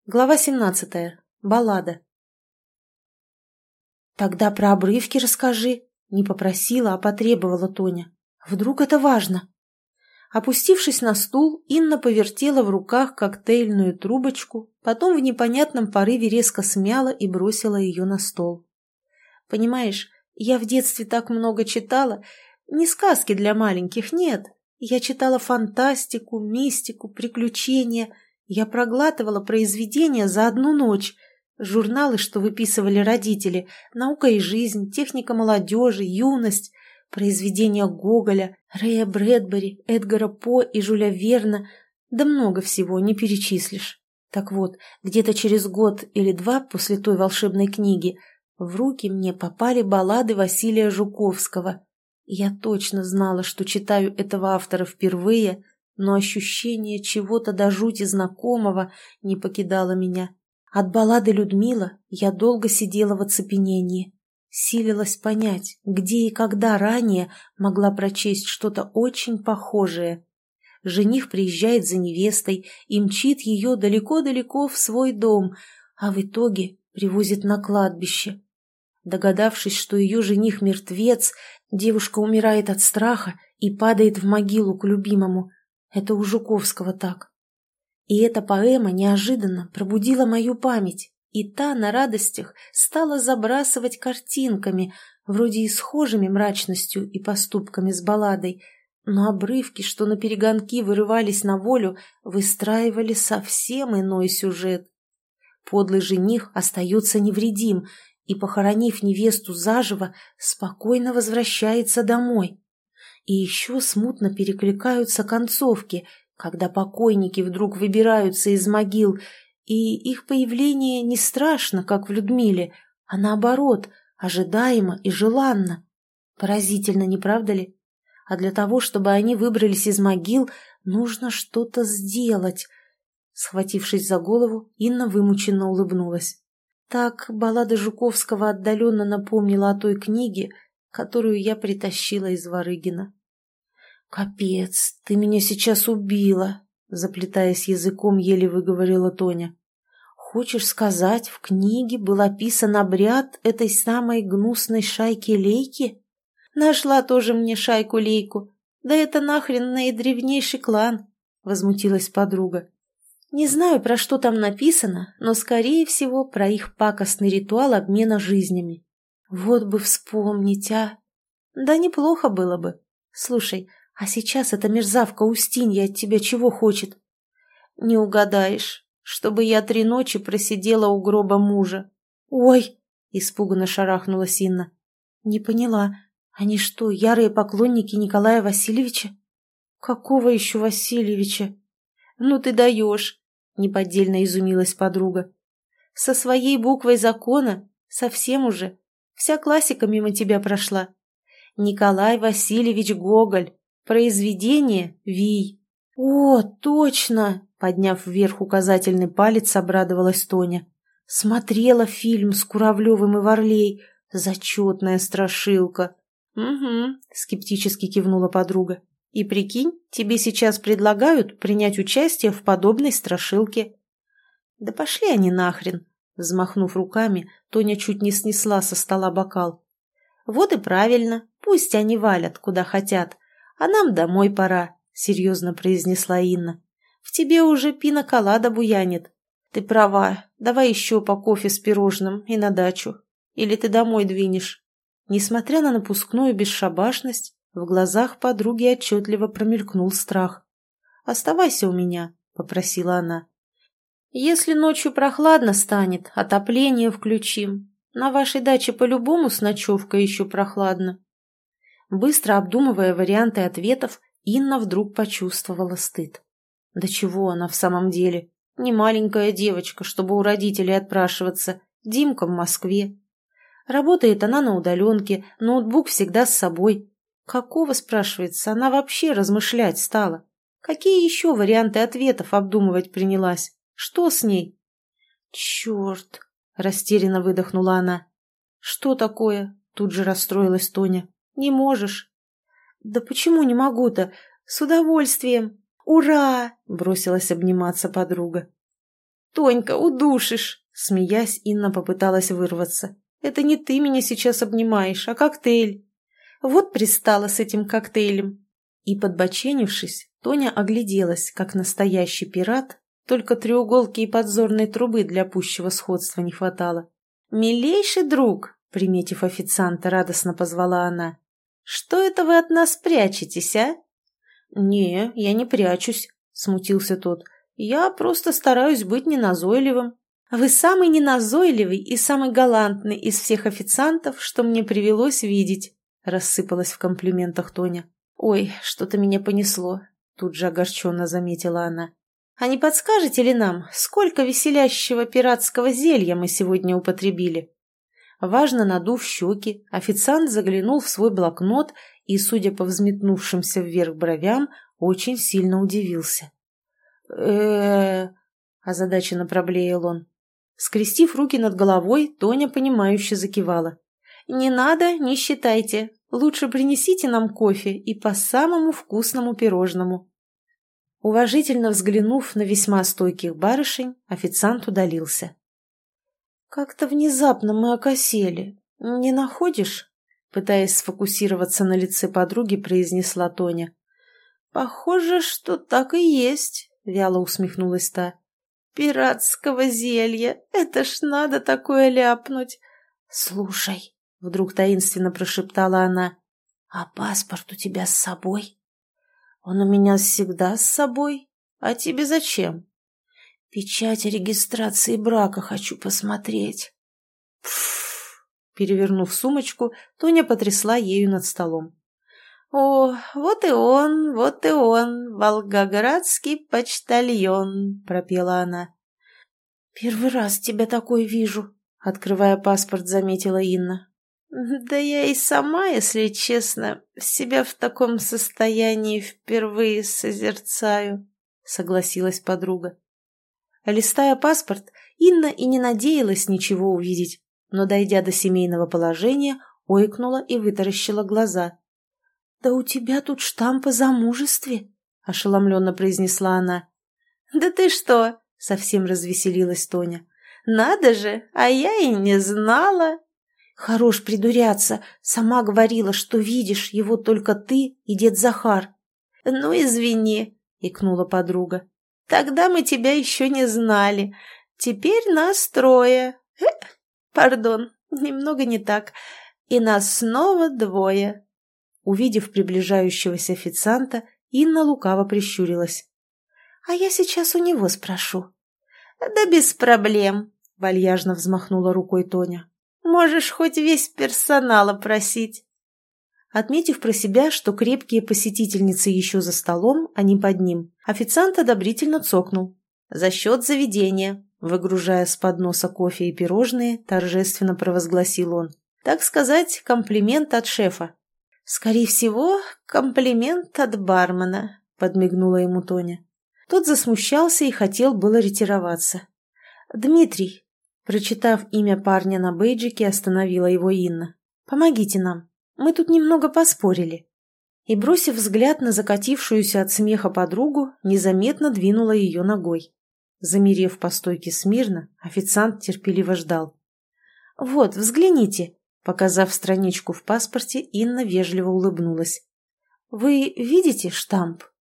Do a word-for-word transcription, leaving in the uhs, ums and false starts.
Глава семнадцатая. Баллада. «Тогда про обрывки расскажи», — не попросила, а потребовала Тоня. «Вдруг это важно?» Опустившись на стул, Инна повертела в руках коктейльную трубочку, потом в непонятном порыве резко смяла и бросила ее на стол. «Понимаешь, я в детстве так много читала. Не сказки для маленьких, нет. Я читала фантастику, мистику, приключения. Я проглатывала произведения за одну ночь. Журналы, что выписывали родители, «Наука и жизнь», «Техника молодежи», «Юность», произведения Гоголя, Рэя Брэдбери, Эдгара По и Жюля Верна. Да много всего, не перечислишь. Так вот, где-то через год или два после той волшебной книги в руки мне попали баллады Василия Жуковского. Я точно знала, что читаю этого автора впервые, но ощущение чего-то до жути знакомого не покидало меня. От баллады «Людмила» я долго сидела в оцепенении. Силилась понять, где и когда ранее могла прочесть что-то очень похожее. Жених приезжает за невестой и мчит ее далеко-далеко в свой дом, а в итоге привозит на кладбище. Догадавшись, что ее жених мертвец, девушка умирает от страха и падает в могилу к любимому. Это у Жуковского так. И эта поэма неожиданно пробудила мою память, и та на радостях стала забрасывать картинками, вроде и схожими мрачностью и поступками с балладой, но обрывки, что наперегонки вырывались на волю, выстраивали совсем иной сюжет. Подлый жених остается невредим и, похоронив невесту заживо, спокойно возвращается домой. И еще смутно перекликаются концовки, когда покойники вдруг выбираются из могил, и их появление не страшно, как в «Людмиле», а наоборот, ожидаемо и желанно. Поразительно, не правда ли? А для того, чтобы они выбрались из могил, нужно что-то сделать. Схватившись за голову, Инна вымученно улыбнулась. Так баллада Жуковского отдаленно напомнила о той книге, которую я притащила из Варыгина. «Капец, ты меня сейчас убила», — заплетаясь языком, еле выговорила Тоня. «Хочешь сказать, в книге был описан обряд этой самой гнусной шайки-лейки? Нашла тоже мне шайку-лейку. Да это нахрен наидревнейший клан», — возмутилась подруга. «Не знаю, про что там написано, но, скорее всего, про их пакостный ритуал обмена жизнями. Вот бы вспомнить, а! Да неплохо было бы. Слушай, а сейчас эта мерзавка Устинья от тебя чего хочет?» «Не угадаешь, чтобы я три ночи просидела у гроба мужа». «Ой!» — испуганно шарахнулась Инна. «Не поняла, они что, ярые поклонники Николая Васильевича?» «Какого еще Васильевича?» «Ну ты даешь!» — неподдельно изумилась подруга. «Со своей буквой закона? Совсем уже. Вся классика мимо тебя прошла. Николай Васильевич Гоголь. Произведение Вий». «О, точно!» — подняв вверх указательный палец, обрадовалась Тоня. «Смотрела фильм с Куравлевым и Варлей. Зачетная страшилка». «Угу», — скептически кивнула подруга. «И прикинь, тебе сейчас предлагают принять участие в подобной страшилке». «Да пошли они нахрен!» Взмахнув руками, Тоня чуть не снесла со стола бокал. «Вот и правильно, пусть они валят, куда хотят. А нам домой пора», — серьезно произнесла Инна. «В тебе уже пина-колада буянит. Ты права, давай еще по кофе с пирожным и на дачу. Или ты домой двинешь». Несмотря на напускную бесшабашность, в глазах подруги отчетливо промелькнул страх. «Оставайся у меня», — попросила она. «Если ночью прохладно станет, отопление включим. На вашей даче по-любому с ночевкой еще прохладно». Быстро обдумывая варианты ответов, Инна вдруг почувствовала стыд. Да чего она в самом деле? Не маленькая девочка, чтобы у родителей отпрашиваться. Димка в Москве. Работает она на удаленке, ноутбук всегда с собой. Какого, спрашивается, она вообще размышлять стала? Какие еще варианты ответов обдумывать принялась? Что с ней? «Черт!» — растерянно выдохнула она. «Что такое?» — тут же расстроилась Тоня. «Не можешь». «Да почему не могу-то? С удовольствием! Ура!» — бросилась обниматься подруга. Тонька, удушишь!» Смеясь, Инна попыталась вырваться. «Это не ты меня сейчас обнимаешь, а коктейль. Вот пристала с этим коктейлем». И, подбоченившись, Тоня огляделась, как настоящий пират, только треуголки и подзорной трубы для пущего сходства не хватало. «Милейший друг!» — приметив официанта, радостно позвала она. «Что это вы от нас прячетесь, а?» «Не, я не прячусь», — смутился тот. «Я просто стараюсь быть неназойливым». «Вы самый неназойливый и самый галантный из всех официантов, что мне привелось видеть», — рассыпалась в комплиментах Тоня. «Ой, что-то меня понесло», — тут же огорченно заметила она. «А не подскажете ли нам, сколько веселящего пиратского зелья мы сегодня употребили?» Важно надув щеки, официант заглянул в свой блокнот и, судя по взметнувшимся вверх бровям, очень сильно удивился. э озадаченно проблеял он. Скрестив руки над головой, Тоня, понимающе закивала. «Не надо, не считайте. Лучше принесите нам кофе и по самому вкусному пирожному». Уважительно взглянув на весьма стойких барышень, официант удалился. «Как-то внезапно мы окосели. Не находишь?» Пытаясь сфокусироваться на лице подруги, произнесла Тоня. «Похоже, что так и есть», — вяло усмехнулась та. «Пиратского зелья! Это ж надо такое ляпнуть!» «Слушай», — вдруг таинственно прошептала она, — «а паспорт у тебя с собой?» «Он у меня всегда с собой. А тебе зачем?» «Печать о регистрации брака хочу посмотреть». «Пф!» Перевернув сумочку, Тоня потрясла ею над столом. «О, вот и он, вот и он, волгоградский почтальон», — пропела она. «Первый раз тебя такой вижу», — открывая паспорт, заметила Инна. «Да я и сама, если честно, себя в таком состоянии впервые созерцаю», — согласилась подруга. Листая паспорт, Инна и не надеялась ничего увидеть, но, дойдя до семейного положения, ойкнула и вытаращила глаза. «Да у тебя тут штамп о замужестве», — ошеломленно произнесла она. «Да ты что?» — совсем развеселилась Тоня. «Надо же, а я и не знала». «Хорош придуряться, сама говорила, что видишь его только ты и дед Захар». «Ну, извини», — икнула подруга. «Тогда мы тебя еще не знали. Теперь нас трое. Э, пардон, немного не так. И нас снова двое». Увидев приближающегося официанта, Инна лукаво прищурилась. «А я сейчас у него спрошу». «Да без проблем», — вальяжно взмахнула рукой Тоня. «Можешь хоть весь персонал опросить». Отметив про себя, что крепкие посетительницы еще за столом, а не под ним, официант одобрительно цокнул. «За счет заведения», — выгружая с подноса кофе и пирожные, торжественно провозгласил он. «Так сказать, комплимент от шефа». «Скорее всего, комплимент от бармена», — подмигнула ему Тоня. Тот засмущался и хотел было ретироваться. «Дмитрий», — прочитав имя парня на бейджике, остановила его Инна. «Помогите нам. Мы тут немного поспорили». И, бросив взгляд на закатившуюся от смеха подругу, незаметно двинула ее ногой. Замерев по стойке смирно, официант терпеливо ждал. «Вот, взгляните», — показав страничку в паспорте, Инна вежливо улыбнулась. «Вы видите штамп?»